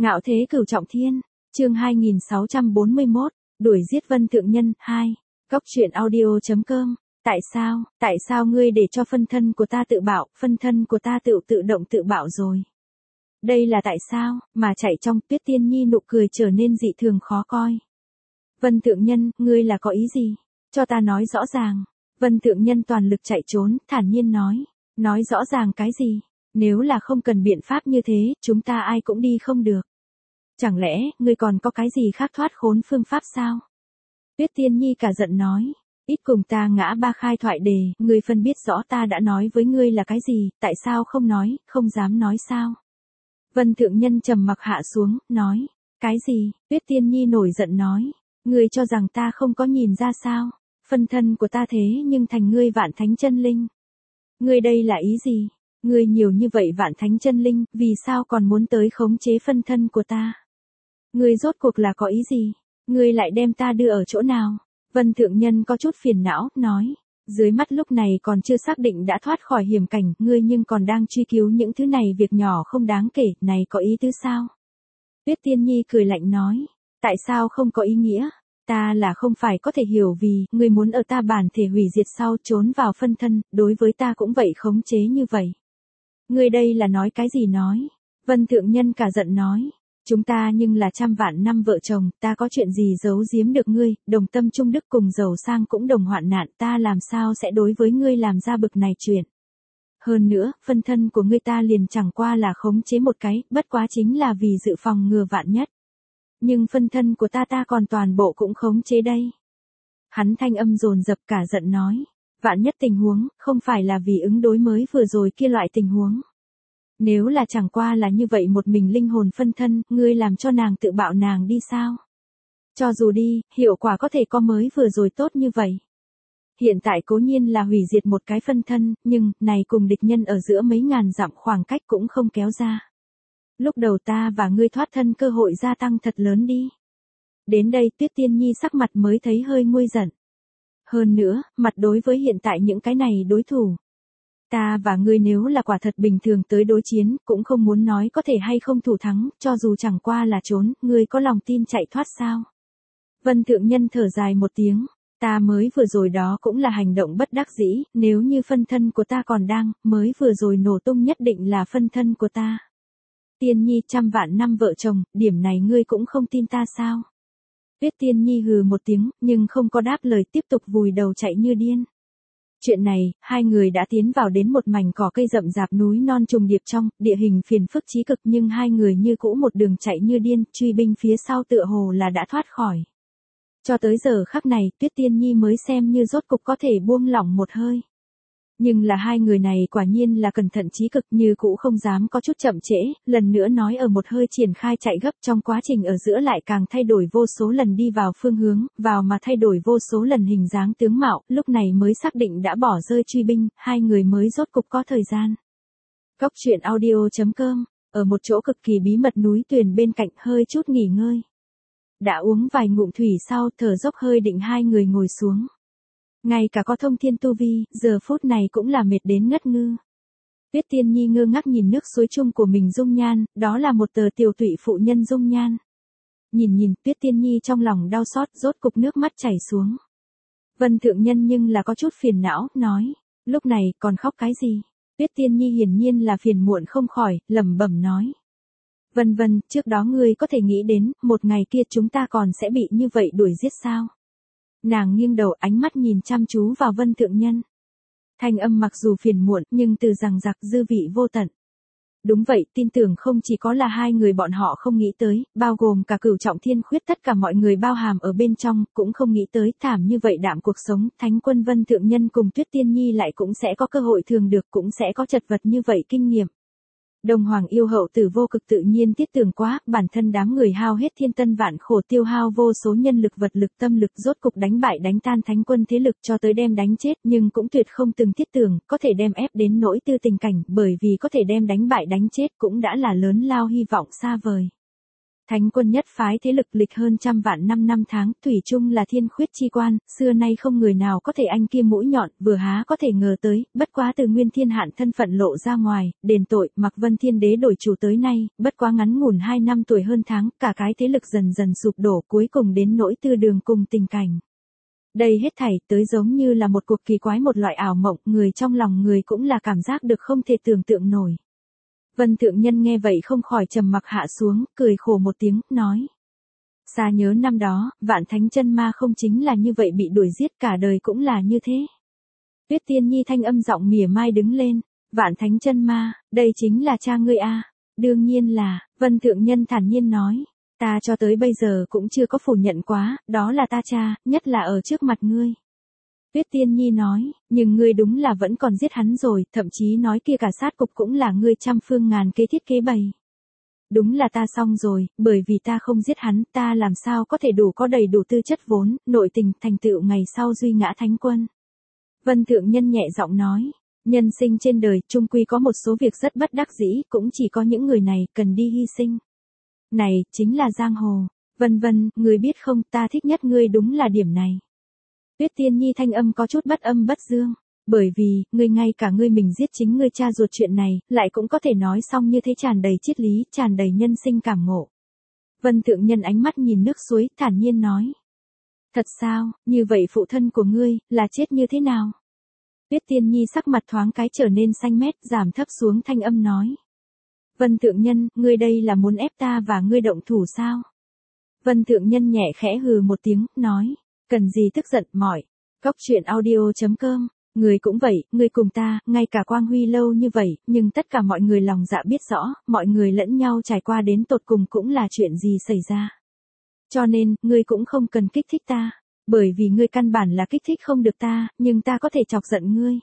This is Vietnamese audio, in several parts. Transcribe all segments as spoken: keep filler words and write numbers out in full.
Ngạo thế cửu trọng thiên, chương hai nghìn sáu trăm bốn mươi mốt, đuổi giết Vân Thượng Nhân, hai. Góc truyện audio.com. Tại sao, tại sao ngươi để cho phân thân của ta tự bạo, phân thân của ta tự tự động tự bạo rồi? Đây là tại sao, mà chạy trong Tuyết Tiên Nhi nụ cười trở nên dị thường khó coi. Vân Thượng Nhân, ngươi là có ý gì? Cho ta nói rõ ràng. Vân Thượng Nhân toàn lực chạy trốn, thản nhiên nói. Nói rõ ràng cái gì? Nếu là không cần biện pháp như thế, chúng ta ai cũng đi không được. Chẳng lẽ, ngươi còn có cái gì khác thoát khốn phương pháp sao? Tuyết Tiên Nhi cả giận nói. Ít cùng ta ngã ba khai thoại đề, ngươi phân biết rõ ta đã nói với ngươi là cái gì, tại sao không nói, không dám nói sao? Vân Thượng Nhân trầm mặc hạ xuống, nói. Cái gì? Tuyết Tiên Nhi nổi giận nói. Ngươi cho rằng ta không có nhìn ra sao? Phân thân của ta thế nhưng thành ngươi vạn thánh chân linh. Ngươi đây là ý gì? Ngươi nhiều như vậy vạn thánh chân linh, vì sao còn muốn tới khống chế phân thân của ta? Ngươi rốt cuộc là có ý gì? Ngươi lại đem ta đưa ở chỗ nào? Vân Thượng Nhân có chút phiền não, nói. Dưới mắt lúc này còn chưa xác định đã thoát khỏi hiểm cảnh, ngươi nhưng còn đang truy cứu những thứ này việc nhỏ không đáng kể, này có ý tứ sao? Tuyết Tiên Nhi cười lạnh nói. Tại sao không có ý nghĩa? Ta là không phải có thể hiểu vì, ngươi muốn ở ta bản thể hủy diệt sau trốn vào phân thân, đối với ta cũng vậy khống chế như vậy. Ngươi đây là nói cái gì nói? Vân Thượng Nhân cả giận nói. Chúng ta nhưng là trăm vạn năm vợ chồng, ta có chuyện gì giấu giếm được ngươi, đồng tâm trung đức cùng giàu sang cũng đồng hoạn nạn, ta làm sao sẽ đối với ngươi làm ra bực này chuyện. Hơn nữa, phân thân của ngươi ta liền chẳng qua là khống chế một cái, bất quá chính là vì dự phòng ngừa vạn nhất. Nhưng phân thân của ta ta còn toàn bộ cũng khống chế đây. Hắn thanh âm dồn dập cả giận nói. Vạn nhất tình huống, không phải là vì ứng đối mới vừa rồi kia loại tình huống. Nếu là chẳng qua là như vậy một mình linh hồn phân thân, ngươi làm cho nàng tự bạo nàng đi sao? Cho dù đi, hiệu quả có thể có mới vừa rồi tốt như vậy. Hiện tại cố nhiên là hủy diệt một cái phân thân, nhưng, này cùng địch nhân ở giữa mấy ngàn dặm khoảng cách cũng không kéo ra. Lúc đầu ta và ngươi thoát thân cơ hội gia tăng thật lớn đi. Đến đây Tuyết Tiên Nhi sắc mặt mới thấy hơi nguôi giận. Hơn nữa, mặt đối với hiện tại những cái này đối thủ. Ta và ngươi nếu là quả thật bình thường tới đối chiến, cũng không muốn nói có thể hay không thủ thắng, cho dù chẳng qua là trốn, ngươi có lòng tin chạy thoát sao? Vân Thượng Nhân thở dài một tiếng, ta mới vừa rồi đó cũng là hành động bất đắc dĩ, nếu như phân thân của ta còn đang, mới vừa rồi nổ tung nhất định là phân thân của ta. Tiên Nhi trăm vạn năm vợ chồng, điểm này ngươi cũng không tin ta sao? Tuyết Tiên Nhi hừ một tiếng, nhưng không có đáp lời tiếp tục vùi đầu chạy như điên. Chuyện này, hai người đã tiến vào đến một mảnh cỏ cây rậm rạp núi non trùng điệp trong, địa hình phiền phức chí cực nhưng hai người như cũ một đường chạy như điên, truy binh phía sau tựa hồ là đã thoát khỏi. Cho tới giờ khắc này, Tuyết Tiên Nhi mới xem như rốt cục có thể buông lỏng một hơi. Nhưng là hai người này quả nhiên là cẩn thận chí cực như cũ không dám có chút chậm trễ, lần nữa nói ở một hơi triển khai chạy gấp trong quá trình ở giữa lại càng thay đổi vô số lần đi vào phương hướng, vào mà thay đổi vô số lần hình dáng tướng mạo, lúc này mới xác định đã bỏ rơi truy binh, hai người mới rốt cục có thời gian. Góc truyện audio.com, ở một chỗ cực kỳ bí mật núi tuyền bên cạnh hơi chút nghỉ ngơi. Đã uống vài ngụm thủy sau thở dốc hơi định hai người ngồi xuống. Ngay cả có thông thiên tu vi, giờ phút này cũng là mệt đến ngất ngư. Tuyết Tiên Nhi ngơ ngác nhìn nước suối chung của mình dung nhan, đó là một tờ tiểu tụy phụ nhân dung nhan. Nhìn nhìn Tuyết Tiên Nhi trong lòng đau xót rốt cục nước mắt chảy xuống. Vân Thượng Nhân nhưng là có chút phiền não, nói, lúc này còn khóc cái gì? Tuyết Tiên Nhi hiển nhiên là phiền muộn không khỏi, lẩm bẩm nói. Vân Vân, trước đó ngươi có thể nghĩ đến, một ngày kia chúng ta còn sẽ bị như vậy đuổi giết sao? Nàng nghiêng đầu ánh mắt nhìn chăm chú vào Vân Thượng Nhân. Thanh âm mặc dù phiền muộn nhưng từ rằng giặc dư vị vô tận. Đúng vậy, tin tưởng không chỉ có là hai người bọn họ không nghĩ tới, bao gồm cả cửu trọng thiên khuyết tất cả mọi người bao hàm ở bên trong, cũng không nghĩ tới thảm như vậy đạm cuộc sống, Thánh Quân Vân Thượng Nhân cùng Tuyết Tiên Nhi lại cũng sẽ có cơ hội thường được cũng sẽ có chật vật như vậy kinh nghiệm. Đông Hoàng yêu hậu tử vô cực tự nhiên tiết tưởng quá, bản thân đám người hao hết thiên tân vạn khổ tiêu hao vô số nhân lực vật lực tâm lực rốt cục đánh bại đánh tan thánh quân thế lực cho tới đem đánh chết nhưng cũng tuyệt không từng thiết tưởng, có thể đem ép đến nỗi tư tình cảnh bởi vì có thể đem đánh bại đánh chết cũng đã là lớn lao hy vọng xa vời. Thánh quân nhất phái thế lực lịch hơn trăm vạn năm năm tháng, thủy chung là thiên khuyết chi quan, xưa nay không người nào có thể anh kia mũi nhọn, vừa há có thể ngờ tới, bất quá từ nguyên thiên hạn thân phận lộ ra ngoài, đền tội, Mạc Vân Thiên Đế đổi chủ tới nay, bất quá ngắn ngủn hai năm tuổi hơn tháng, cả cái thế lực dần dần sụp đổ, cuối cùng đến nỗi tư đường cùng tình cảnh. Đây hết thảy tới giống như là một cuộc kỳ quái, một loại ảo mộng, người trong lòng người cũng là cảm giác được không thể tưởng tượng nổi. Vân Thượng Nhân nghe vậy không khỏi trầm mặc hạ xuống, cười khổ một tiếng, nói. Xa nhớ năm đó, Vạn Thánh Chân Ma không chính là như vậy bị đuổi giết, cả đời cũng là như thế. Tuyết Tiên Nhi thanh âm giọng mỉa mai đứng lên, Vạn Thánh Chân Ma, đây chính là cha ngươi a? Đương nhiên là, Vân Thượng Nhân thản nhiên nói, ta cho tới bây giờ cũng chưa có phủ nhận quá, đó là ta cha, nhất là ở trước mặt ngươi. Tuyết Tiên Nhi nói, nhưng ngươi đúng là vẫn còn giết hắn rồi, thậm chí nói kia cả sát cục cũng là ngươi trăm phương ngàn kế thiết kế bày. Đúng là ta xong rồi, bởi vì ta không giết hắn, ta làm sao có thể đủ có đầy đủ tư chất vốn, nội tình, thành tựu ngày sau duy ngã thánh quân. Vân Thượng Nhân nhẹ giọng nói, nhân sinh trên đời, chung quy có một số việc rất bất đắc dĩ, cũng chỉ có những người này, cần đi hy sinh. Này, chính là giang hồ, vân vân, ngươi biết không, ta thích nhất ngươi đúng là điểm này. Tuyết Tiên Nhi thanh âm có chút bất âm bất dương, bởi vì, ngươi ngay cả ngươi mình giết chính ngươi cha ruột chuyện này, lại cũng có thể nói xong như thế, tràn đầy triết lý, tràn đầy nhân sinh cảm ngộ. Vân Thượng Nhân ánh mắt nhìn nước suối, thản nhiên nói. Thật sao, như vậy phụ thân của ngươi, là chết như thế nào? Tuyết Tiên Nhi sắc mặt thoáng cái trở nên xanh mét, giảm thấp xuống thanh âm nói. Vân Thượng Nhân, ngươi đây là muốn ép ta và ngươi động thủ sao? Vân Thượng Nhân nhẹ khẽ hừ một tiếng, nói. Cần gì tức giận, mỏi. Cóc truyện audio chấm com, người cũng vậy, người cùng ta, ngay cả quang huy lâu như vậy, nhưng tất cả mọi người lòng dạ biết rõ, mọi người lẫn nhau trải qua đến tột cùng cũng là chuyện gì xảy ra. Cho nên, ngươi cũng không cần kích thích ta, bởi vì ngươi căn bản là kích thích không được ta, nhưng ta có thể chọc giận ngươi.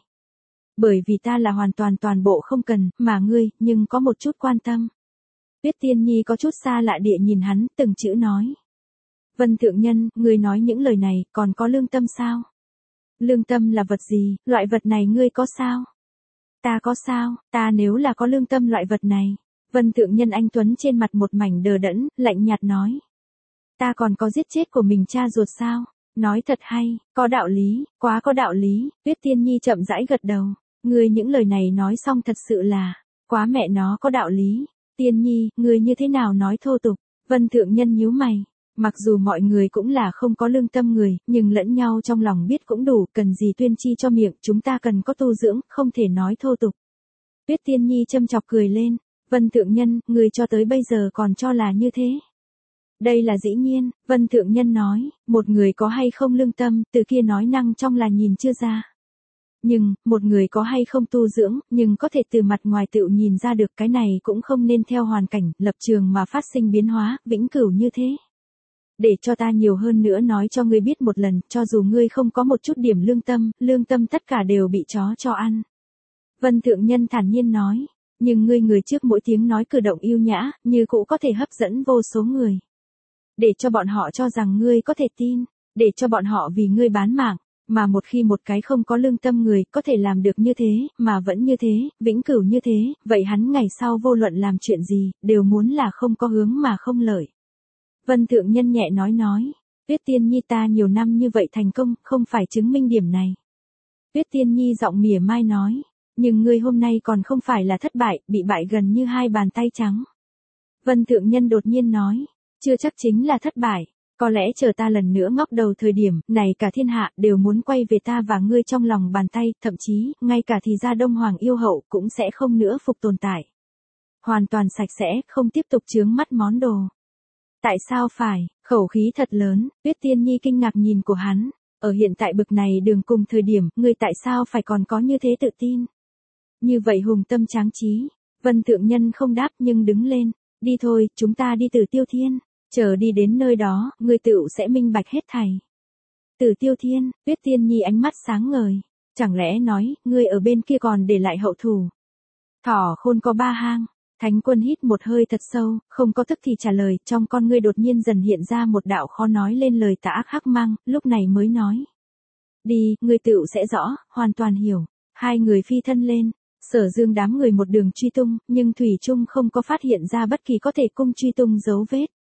Bởi vì ta là hoàn toàn toàn bộ không cần, mà ngươi, nhưng có một chút quan tâm. Tuyết Tiên Nhi có chút xa lạ địa nhìn hắn, từng chữ nói. Vân Thượng Nhân, ngươi nói những lời này, còn có lương tâm sao? Lương tâm là vật gì, loại vật này ngươi có sao? Ta có sao, ta nếu là có lương tâm loại vật này. Vân Thượng Nhân anh tuấn trên mặt một mảnh đờ đẫn, lạnh nhạt nói. Ta còn có giết chết của mình cha ruột sao? Nói thật hay, có đạo lý, quá có đạo lý. Tuyết Tiên Nhi chậm rãi gật đầu. Ngươi những lời này nói xong thật sự là, quá mẹ nó có đạo lý. Tiên Nhi, ngươi như thế nào nói thô tục? Vân Thượng Nhân nhíu mày. Mặc dù mọi người cũng là không có lương tâm người, nhưng lẫn nhau trong lòng biết cũng đủ, cần gì tuyên chi cho miệng, chúng ta cần có tu dưỡng, không thể nói thô tục. Tuyết Tiên Nhi châm chọc cười lên, Vân Thượng Nhân, người cho tới bây giờ còn cho là như thế. Đây là dĩ nhiên, Vân Thượng Nhân nói, một người có hay không lương tâm, từ kia nói năng trong là nhìn chưa ra. Nhưng, một người có hay không tu dưỡng, nhưng có thể từ mặt ngoài tự nhìn ra được, cái này cũng không nên theo hoàn cảnh, lập trường mà phát sinh biến hóa, vĩnh cửu như thế. Để cho ta nhiều hơn nữa nói cho ngươi biết một lần, cho dù ngươi không có một chút điểm lương tâm, lương tâm tất cả đều bị chó cho ăn. Vân Thượng Nhân thản nhiên nói, nhưng ngươi người trước mỗi tiếng nói cử động yêu nhã, như cũ có thể hấp dẫn vô số người. Để cho bọn họ cho rằng ngươi có thể tin, để cho bọn họ vì ngươi bán mạng, mà một khi một cái không có lương tâm người có thể làm được như thế, mà vẫn như thế, vĩnh cửu như thế, vậy hắn ngày sau vô luận làm chuyện gì, đều muốn là không có hướng mà không lợi. Vân Thượng Nhân nhẹ nói nói, Tuyết Tiên Nhi ta nhiều năm như vậy thành công, không phải chứng minh điểm này. Tuyết Tiên Nhi giọng mỉa mai nói, nhưng ngươi hôm nay còn không phải là thất bại, bị bại gần như hai bàn tay trắng. Vân Thượng Nhân đột nhiên nói, chưa chắc chính là thất bại, có lẽ chờ ta lần nữa ngóc đầu thời điểm, này cả thiên hạ đều muốn quay về ta và ngươi trong lòng bàn tay, thậm chí, ngay cả thì ra Đông Hoàng yêu hậu cũng sẽ không nữa phục tồn tại. Hoàn toàn sạch sẽ, không tiếp tục chướng mắt món đồ. Tại sao phải, khẩu khí thật lớn, Tuyết Tiên Nhi kinh ngạc nhìn của hắn, ở hiện tại bực này đường cùng thời điểm, ngươi tại sao phải còn có như thế tự tin? Như vậy hùng tâm tráng trí, Vân Thượng Nhân không đáp nhưng đứng lên, đi thôi, chúng ta đi Tử Tiêu Thiên, chờ đi đến nơi đó, ngươi tựu sẽ minh bạch hết thảy. Tử Tiêu Thiên, Tuyết Tiên Nhi ánh mắt sáng ngời, chẳng lẽ nói, ngươi ở bên kia còn để lại hậu thủ. Thỏ khôn có ba hang. Thánh quân hít một hơi thật sâu, không có tức thì trả lời, trong con ngươi đột nhiên dần hiện ra một đạo khó nói lên lời tà ác hắc mang, lúc này mới nói. Đi, ngươi tựu sẽ rõ, hoàn toàn hiểu. Hai người phi thân lên, Sở Dương đám người một đường truy tung, nhưng thủy chung không có phát hiện ra bất kỳ có thể cung truy tung dấu vết.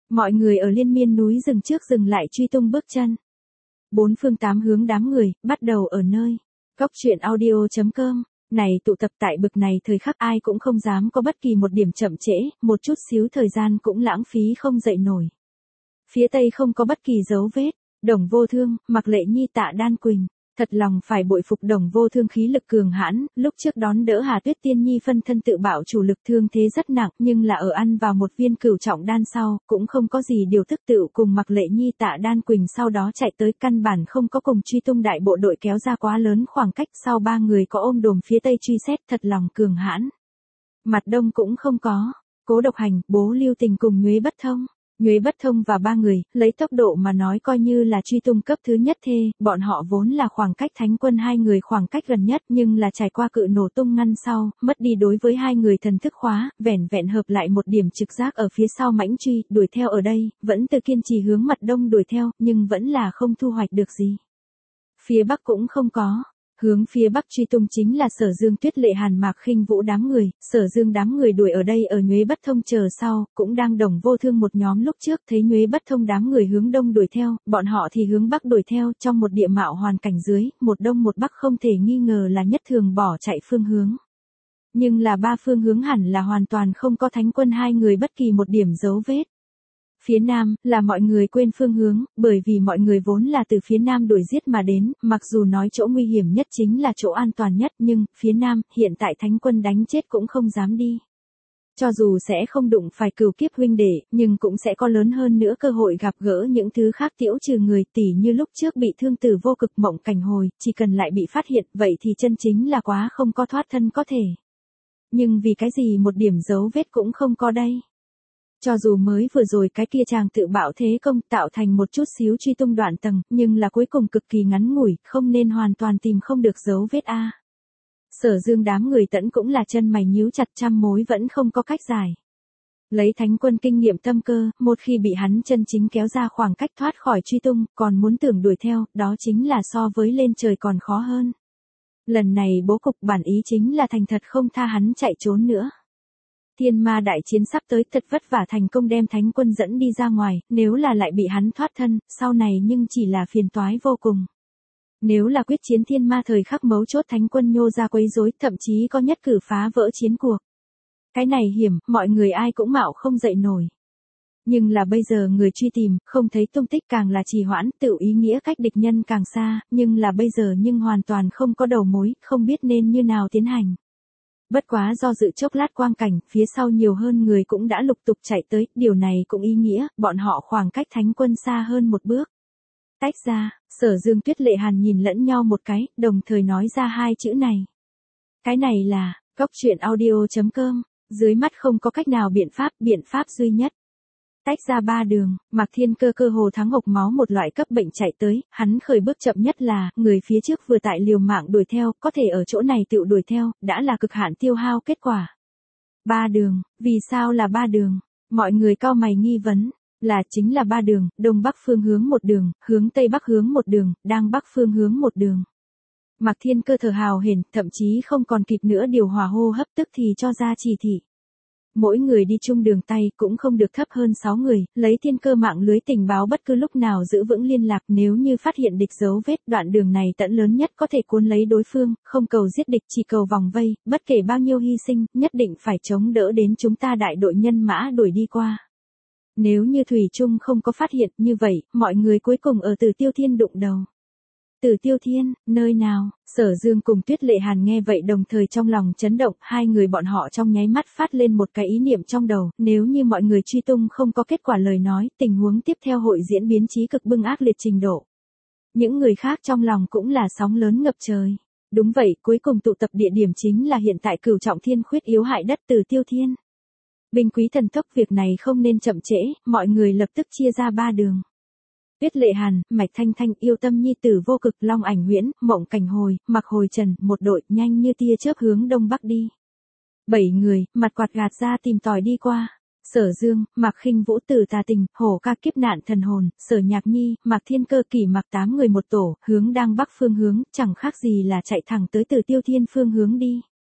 Mọi người ở liên miên núi rừng trước dừng lại truy tung bước chân. Bốn phương tám hướng đám người, bắt đầu ở nơi. Góc truyện audio.com. Này tụ tập tại bực này thời khắc ai cũng không dám có bất kỳ một điểm chậm trễ, một chút xíu thời gian cũng lãng phí không dậy nổi. Phía tây không có bất kỳ dấu vết. Đồng Vô Thương, Mạc Lệ Nhi, Tạ Đan Quỳnh. Thật lòng phải bội phục Đồng Vô Thương khí lực cường hãn, lúc trước đón đỡ Hà Tuyết Tiên Nhi phân thân tự bạo chủ lực thương thế rất nặng, nhưng là ở ăn vào một viên cửu trọng đan sau, cũng không có gì điều tức tự cùng Mạc Lệ Nhi, Tạ Đan Quỳnh sau đó chạy tới, căn bản không có cùng truy tung đại bộ đội kéo ra quá lớn khoảng cách, sau ba người có ôm đồm phía tây truy xét, thật lòng cường hãn. Mặt đông cũng không có. Cố Độc Hành, Bố Lưu Tình cùng Nhuế Bất Thông. Nhuế Bất Thông và ba người, lấy tốc độ mà nói coi như là truy tung cấp thứ nhất thê, bọn họ vốn là khoảng cách Thánh Quân hai người khoảng cách gần nhất, nhưng là trải qua cự nổ tung ngăn sau, mất đi đối với hai người thần thức khóa, vẻn vẹn hợp lại một điểm trực giác ở phía sau mãnh truy, đuổi theo ở đây, vẫn từ kiên trì hướng mặt đông đuổi theo, nhưng vẫn là không thu hoạch được gì. Phía bắc cũng không có. Hướng phía bắc truy tung chính là Sở Dương, Tuyết Lệ, Hàn Mạc Khinh Vũ đám người, Sở Dương đám người đuổi ở đây ở Nhuế Bất Thông chờ sau, cũng đang Đồng Vô Thương một nhóm lúc trước thấy Nhuế Bất Thông đám người hướng đông đuổi theo, bọn họ thì hướng bắc đuổi theo, trong một địa mạo hoàn cảnh dưới, một đông một bắc không thể nghi ngờ là nhất thường bỏ chạy phương hướng. Nhưng là ba phương hướng hẳn là hoàn toàn không có Thánh Quân hai người bất kỳ một điểm dấu vết. Phía nam, là mọi người quên phương hướng, bởi vì mọi người vốn là từ phía nam đuổi giết mà đến, mặc dù nói chỗ nguy hiểm nhất chính là chỗ an toàn nhất, nhưng, phía nam, hiện tại Thánh Quân đánh chết cũng không dám đi. Cho dù sẽ không đụng phải cửu kiếp huynh đệ, nhưng cũng sẽ có lớn hơn nữa cơ hội gặp gỡ những thứ khác tiễu trừ người, tỉ như lúc trước bị thương từ vô cực mộng cảnh hồi, chỉ cần lại bị phát hiện, vậy thì chân chính là quá không có thoát thân có thể. Nhưng vì cái gì một điểm dấu vết cũng không có đây. Cho dù mới vừa rồi cái kia chàng tự bạo thế công tạo thành một chút xíu truy tung đoạn tầng, nhưng là cuối cùng cực kỳ ngắn ngủi, không nên hoàn toàn tìm không được dấu vết a. Sở Dương đám người tẫn cũng là chân mày nhíu chặt, trăm mối vẫn không có cách giải. Lấy Thánh Quân kinh nghiệm tâm cơ, một khi bị hắn chân chính kéo ra khoảng cách thoát khỏi truy tung, còn muốn tưởng đuổi theo, đó chính là so với lên trời còn khó hơn. Lần này bố cục bản ý chính là thành thật không tha hắn chạy trốn nữa. Thiên ma đại chiến sắp tới, thật vất vả thành công đem Thánh Quân dẫn đi ra ngoài, nếu là lại bị hắn thoát thân, sau này nhưng chỉ là phiền toái vô cùng. Nếu là quyết chiến thiên ma thời khắc mấu chốt Thánh Quân nhô ra quấy rối, thậm chí có nhất cử phá vỡ chiến cuộc. Cái này hiểm, mọi người ai cũng mạo không dậy nổi. Nhưng là bây giờ người truy tìm, không thấy tung tích càng là trì hoãn, tự ý nghĩa cách địch nhân càng xa, nhưng là bây giờ nhưng hoàn toàn không có đầu mối, không biết nên như nào tiến hành. Bất quá do dự chốc lát quang cảnh, phía sau nhiều hơn người cũng đã lục tục chạy tới, điều này cũng ý nghĩa, bọn họ khoảng cách Thánh Quân xa hơn một bước. Tách ra, Sở Dương, Tuyết Lệ, Hàn nhìn lẫn nhau một cái, đồng thời nói ra hai chữ này. Cái này là, góc truyện audio.com, dưới mắt không có cách nào biện pháp, biện pháp duy nhất. Tách ra ba đường, Mạc Thiên Cơ cơ hồ thắng hộc máu một loại cấp bệnh chạy tới, hắn khởi bước chậm nhất là, người phía trước vừa tại liều mạng đuổi theo, có thể ở chỗ này tự đuổi theo, đã là cực hạn tiêu hao kết quả. Ba đường, vì sao là ba đường? Mọi người cau mày nghi vấn, là chính là ba đường, đông bắc phương hướng một đường, hướng tây bắc hướng một đường, đang bắc phương hướng một đường. Mạc Thiên Cơ thở hào hển, thậm chí không còn kịp nữa điều hòa hô hấp tức thì cho ra chỉ thị. Mỗi người đi chung đường tay cũng không được thấp hơn sáu người, lấy Thiên Cơ mạng lưới tình báo bất cứ lúc nào giữ vững liên lạc, nếu như phát hiện địch dấu vết, đoạn đường này tận lớn nhất có thể cuốn lấy đối phương, không cầu giết địch, chỉ cầu vòng vây, bất kể bao nhiêu hy sinh, nhất định phải chống đỡ đến chúng ta đại đội nhân mã đuổi đi qua. Nếu như thủy chung không có phát hiện, như vậy, mọi người cuối cùng ở Từ Tiêu Thiên đụng đầu. Từ Tiêu Thiên, nơi nào? Sở Dương cùng Tuyết Lệ Hàn nghe vậy đồng thời trong lòng chấn động, hai người bọn họ trong nháy mắt phát lên một cái ý niệm trong đầu, nếu như mọi người truy tung không có kết quả lời nói, tình huống tiếp theo hội diễn biến chí cực bưng ác liệt trình độ. Những người khác trong lòng cũng là sóng lớn ngập trời. Đúng vậy, cuối cùng tụ tập địa điểm chính là hiện tại Cửu Trọng Thiên khuyết yếu hại đất Từ Tiêu Thiên. Binh quý thần tốc, việc này không nên chậm trễ, mọi người lập tức chia ra ba đường. Tuyết Lệ Hàn, Mạch Thanh Thanh, Yêu Tâm Nhi Tử Vô Cực, Long Ảnh Huyễn, Mộng Cảnh Hồi, Mặc Hồi Trần, một đội nhanh như tia chớp hướng đông bắc đi. Bảy người, mặt quạt gạt ra tìm tòi đi qua. Sở Dương, Mạc Khinh Vũ, Tử Tà Tình, Hổ Ca Kiếp Nạn Thần Hồn, Sở Nhạc Nhi, Mạc Thiên Cơ, Kỷ Mặc tám người một tổ, hướng đang bắc phương hướng, chẳng khác gì là chạy thẳng tới Từ Tiêu Thiên phương hướng đi.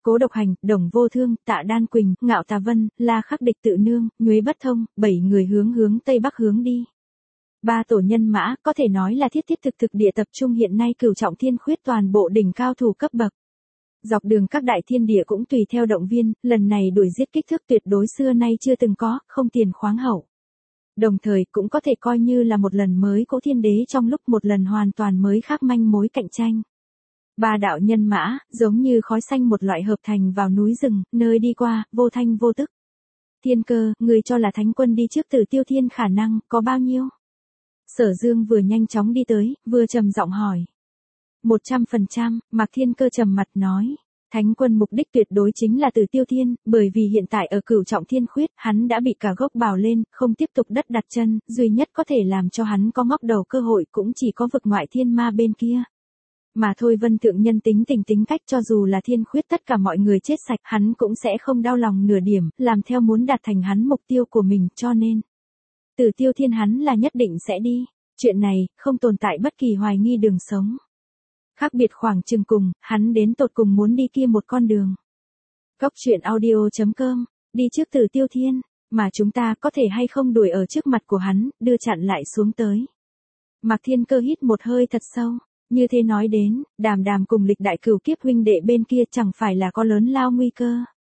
Cố Độc Hành, Đồng Vô Thương, Tạ Đan Quỳnh, Ngạo Tà Vân, La Khắc Địch Tự Nương, Nhuế Bất Thông, bảy người hướng hướng Tây Bắc hướng đi. Ba tổ nhân mã, có thể nói là thiết thiết thực thực địa tập trung hiện nay Cửu Trọng Thiên Khuyết toàn bộ đỉnh cao thủ cấp bậc. Dọc đường các đại thiên địa cũng tùy theo động viên, lần này đuổi giết kích thước tuyệt đối xưa nay chưa từng có, không tiền khoáng hậu. Đồng thời cũng có thể coi như là một lần mới cỗ thiên đế trong lúc một lần hoàn toàn mới khác manh mối cạnh tranh. Ba đạo nhân mã, giống như khói xanh một loại hợp thành vào núi rừng, nơi đi qua, vô thanh vô tức. Thiên Cơ, người cho là thánh quân đi trước Tử Tiêu Thiên khả năng, có bao nhiêu? Sở Dương vừa nhanh chóng đi tới, vừa trầm giọng hỏi. Một trăm phần trăm, Mạc Thiên Cơ trầm mặt nói. Thánh quân mục đích tuyệt đối chính là Tử Tiêu Thiên, bởi vì hiện tại ở Cửu Trọng Thiên Khuyết, hắn đã bị cả gốc bào lên, không tiếp tục đất đặt chân, duy nhất có thể làm cho hắn có ngóc đầu cơ hội cũng chỉ có vực ngoại thiên ma bên kia. Mà thôi Vân Thượng Nhân tính tình tính cách cho dù là Thiên Khuyết tất cả mọi người chết sạch, hắn cũng sẽ không đau lòng nửa điểm, làm theo muốn đạt thành hắn mục tiêu của mình, cho nên Tử Tiêu Thiên hắn là nhất định sẽ đi. Chuyện này, không tồn tại bất kỳ hoài nghi đường sống. Khác biệt khoảng chừng cùng, hắn đến tột cùng muốn đi kia một con đường. Góc truyện audio chấm com, đi trước Tử Tiêu Thiên, mà chúng ta có thể hay không đuổi ở trước mặt của hắn, đưa chặn lại xuống tới. Mạc Thiên Cơ hít một hơi thật sâu, như thế nói đến, Đàm Đàm cùng Lịch Đại Cửu kiếp huynh đệ bên kia chẳng phải là có lớn lao nguy cơ.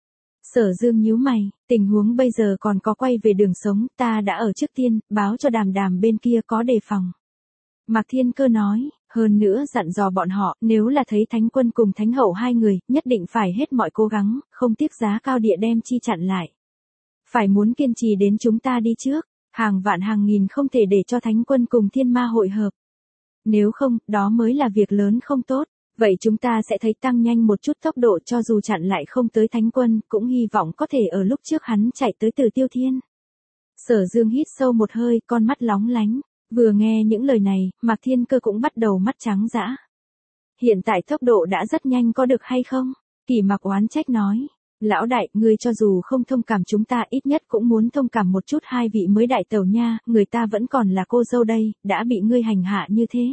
Sở Dương nhíu mày, tình huống bây giờ còn có quay về đường sống, ta đã ở trước tiên, báo cho Đàm Đàm bên kia có đề phòng. Mạc Thiên Cơ nói, hơn nữa dặn dò bọn họ, nếu là thấy Thánh Quân cùng Thánh Hậu hai người, nhất định phải hết mọi cố gắng, không tiếc giá cao địa đem chi chặn lại. Phải muốn kiên trì đến chúng ta đi trước, hàng vạn hàng nghìn không thể để cho Thánh Quân cùng Thiên Ma hội hợp. Nếu không, đó mới là việc lớn không tốt. Vậy chúng ta sẽ thấy tăng nhanh một chút tốc độ, cho dù chặn lại không tới Thánh Quân, cũng hy vọng có thể ở lúc trước hắn chạy tới Tử Tiêu Thiên. Sở Dương hít sâu một hơi, con mắt lóng lánh. Vừa nghe những lời này, Mạc Thiên Cơ cũng bắt đầu mắt trắng dã. Hiện tại tốc độ đã rất nhanh, có được hay không? Kỳ Mạc oán trách nói. Lão đại, ngươi cho dù không thông cảm chúng ta, ít nhất cũng muốn thông cảm một chút hai vị mới đại tẩu nha, người ta vẫn còn là cô dâu đây, đã bị ngươi hành hạ như thế.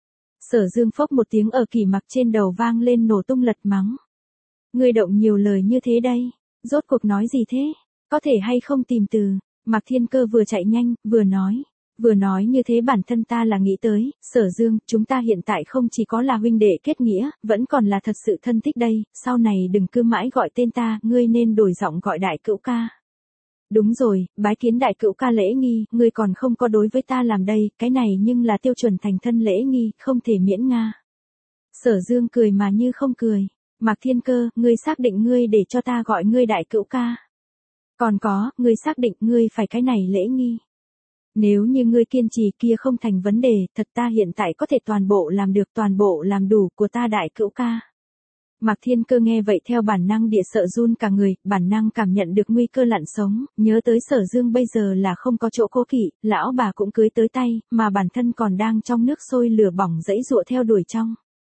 Sở Dương phốc một tiếng ở Kỳ Mạc trên đầu vang lên, nổ tung lật mắng. Ngươi động nhiều lời như thế đây, rốt cuộc nói gì thế? Có thể hay không tìm từ? Mạc Thiên Cơ vừa chạy nhanh, vừa nói. Vừa nói như thế bản thân ta là nghĩ tới, Sở Dương, chúng ta hiện tại không chỉ có là huynh đệ kết nghĩa, vẫn còn là thật sự thân thích đây, sau này đừng cứ mãi gọi tên ta, ngươi nên đổi giọng gọi Đại Cữu ca. Đúng rồi, bái kiến Đại Cữu ca lễ nghi, ngươi còn không có đối với ta làm đây, cái này nhưng là tiêu chuẩn thành thân lễ nghi, không thể miễn nga. Sở Dương cười mà như không cười. Mạc Thiên Cơ, ngươi xác định ngươi để cho ta gọi ngươi Đại Cữu ca. Còn có, ngươi xác định ngươi phải cái này lễ nghi. Nếu như ngươi kiên trì kia không thành vấn đề, thật ta hiện tại có thể toàn bộ làm được, toàn bộ làm đủ của ta Đại Cữu ca. Mạc Thiên Cơ nghe vậy theo bản năng địa sợ run cả người, bản năng cảm nhận được nguy cơ lặn sống, nhớ tới Sở Dương bây giờ là không có chỗ cố kỵ, lão bà cũng cưới tới tay, mà bản thân còn đang trong nước sôi lửa bỏng dẫy dụa theo đuổi trong.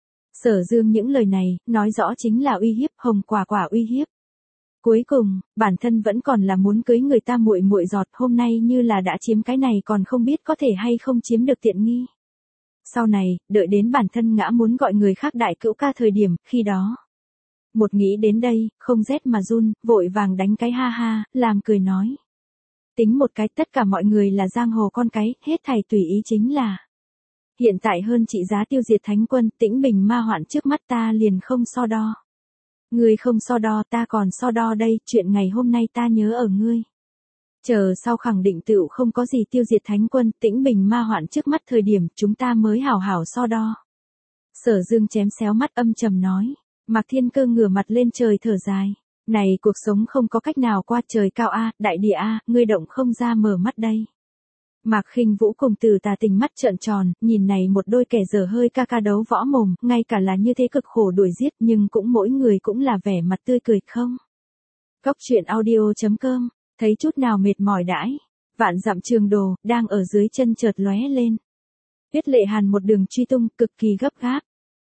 Sở Dương những lời này, nói rõ chính là uy hiếp, hồng quả quả uy hiếp. Cuối cùng, bản thân vẫn còn là muốn cưới người ta muội muội giọt, hôm nay như là đã chiếm cái này còn không biết có thể hay không chiếm được tiện nghi. Sau này, đợi đến bản thân ngã muốn gọi người khác Đại Cữu ca thời điểm, khi đó. Một nghĩ đến đây, không rét mà run, vội vàng đánh cái ha ha, làm cười nói. Tính một cái, tất cả mọi người là giang hồ con cái, hết thảy tùy ý chính là. Hiện tại hơn trị giá tiêu diệt Thánh Quân, Tĩnh Bình ma hoạn trước mắt ta liền không so đo. Ngươi không so đo, ta còn so đo đây, chuyện ngày hôm nay ta nhớ ở ngươi. Chờ sau khẳng định tựu không có gì tiêu diệt Thánh Quân, Tĩnh Bình ma hoạn trước mắt thời điểm, chúng ta mới hảo hảo so đo. Sở Dương chém xéo mắt âm trầm nói. Mạc Thiên Cơ ngửa mặt lên trời thở dài. Này cuộc sống không có cách nào qua trời cao a, đại địa a, ngươi động không ra mở mắt đây. Mạc Khinh Vũ cùng Từ Tà Tình mắt trợn tròn, nhìn này một đôi kẻ dở hơi ca ca đấu võ mồm, ngay cả là như thế cực khổ đuổi giết, nhưng cũng mỗi người cũng là vẻ mặt tươi cười không. Góc truyện audio chấm com, thấy chút nào mệt mỏi đãi. Vạn dặm trường đồ, đang ở dưới chân chợt lóe lên. Tuyết Lệ Hàn một đường truy tung, cực kỳ gấp gáp.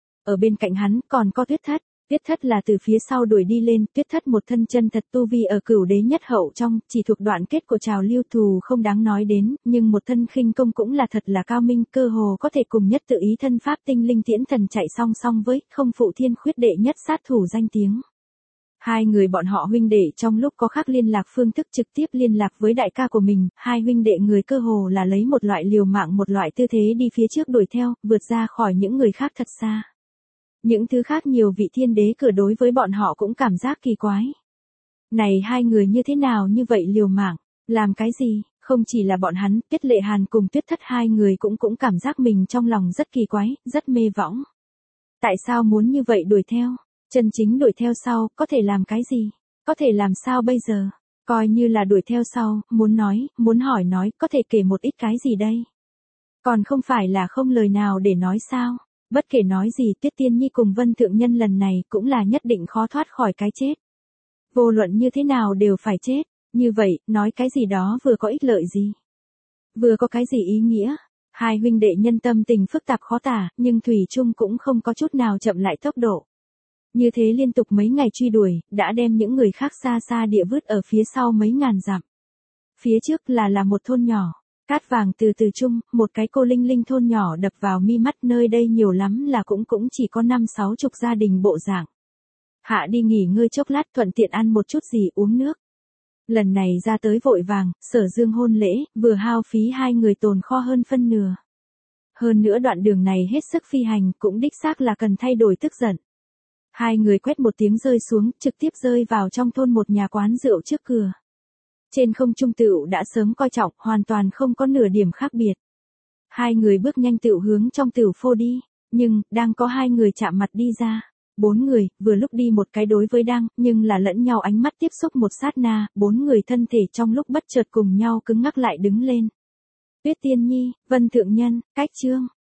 Ở bên cạnh hắn còn có Tuyết Thất. Tuyết Thất là từ phía sau đuổi đi lên, Tuyết Thất một thân chân thật tu vi ở Cửu Đế nhất hậu trong, chỉ thuộc đoạn kết của Trào Lưu Thù không đáng nói đến, nhưng một thân khinh công cũng là thật là cao minh, cơ hồ có thể cùng nhất tự ý thân pháp tinh linh tiễn thần chạy song song với, không phụ Thiên Khuyết đệ nhất sát thủ danh tiếng. Hai người bọn họ huynh đệ trong lúc có khác liên lạc phương thức trực tiếp liên lạc với đại ca của mình, hai huynh đệ người cơ hồ là lấy một loại liều mạng một loại tư thế đi phía trước đuổi theo, vượt ra khỏi những người khác thật xa. Những thứ khác nhiều vị thiên đế cửa đối với bọn họ cũng cảm giác kỳ quái. Này hai người như thế nào như vậy liều mạng, làm cái gì, không chỉ là bọn hắn, Tuyết Lệ Hàn cùng Tuyết Thất hai người cũng cũng cảm giác mình trong lòng rất kỳ quái, rất mê võng. Tại sao muốn như vậy đuổi theo? Chân chính đuổi theo sau, có thể làm cái gì? Có thể làm sao bây giờ? Coi như là đuổi theo sau, muốn nói, muốn hỏi nói, có thể kể một ít cái gì đây? Còn không phải là không lời nào để nói sao? Bất kể nói gì Tuyết Tiên Nhi cùng Vân Thượng Nhân lần này cũng là nhất định khó thoát khỏi cái chết. Vô luận như thế nào đều phải chết, như vậy, nói cái gì đó vừa có ích lợi gì? Vừa có cái gì ý nghĩa? Hai huynh đệ nhân tâm tình phức tạp khó tả, nhưng Thủy Trung cũng không có chút nào chậm lại tốc độ. Như thế liên tục mấy ngày truy đuổi, đã đem những người khác xa xa địa vứt ở phía sau mấy ngàn dặm. Phía trước là là một thôn nhỏ, cát vàng từ từ chung, một cái cô linh linh thôn nhỏ đập vào mi mắt, nơi đây nhiều lắm là cũng cũng chỉ có năm sáu chục gia đình bộ dạng. Hạ đi nghỉ ngơi chốc lát thuận tiện ăn một chút gì uống nước. Lần này ra tới vội vàng, Sở Dương hôn lễ, vừa hao phí hai người tồn kho hơn phân nửa. Hơn nữa đoạn đường này hết sức phi hành cũng đích xác là cần thay đổi tức giận. Hai người quét một tiếng rơi xuống, trực tiếp rơi vào trong thôn một nhà quán rượu trước cửa. Trên không trung tựu đã sớm coi trọng, hoàn toàn không có nửa điểm khác biệt. Hai người bước nhanh tựu hướng trong tựu phô đi, nhưng, đang có hai người chạm mặt đi ra. Bốn người, vừa lúc đi một cái đối với đang, nhưng là lẫn nhau ánh mắt tiếp xúc một sát na, bốn người thân thể trong lúc bất chợt cùng nhau cứng ngắc lại đứng lên. Tuyết Tiên Nhi, Vân Thượng Nhân, Cách Trương,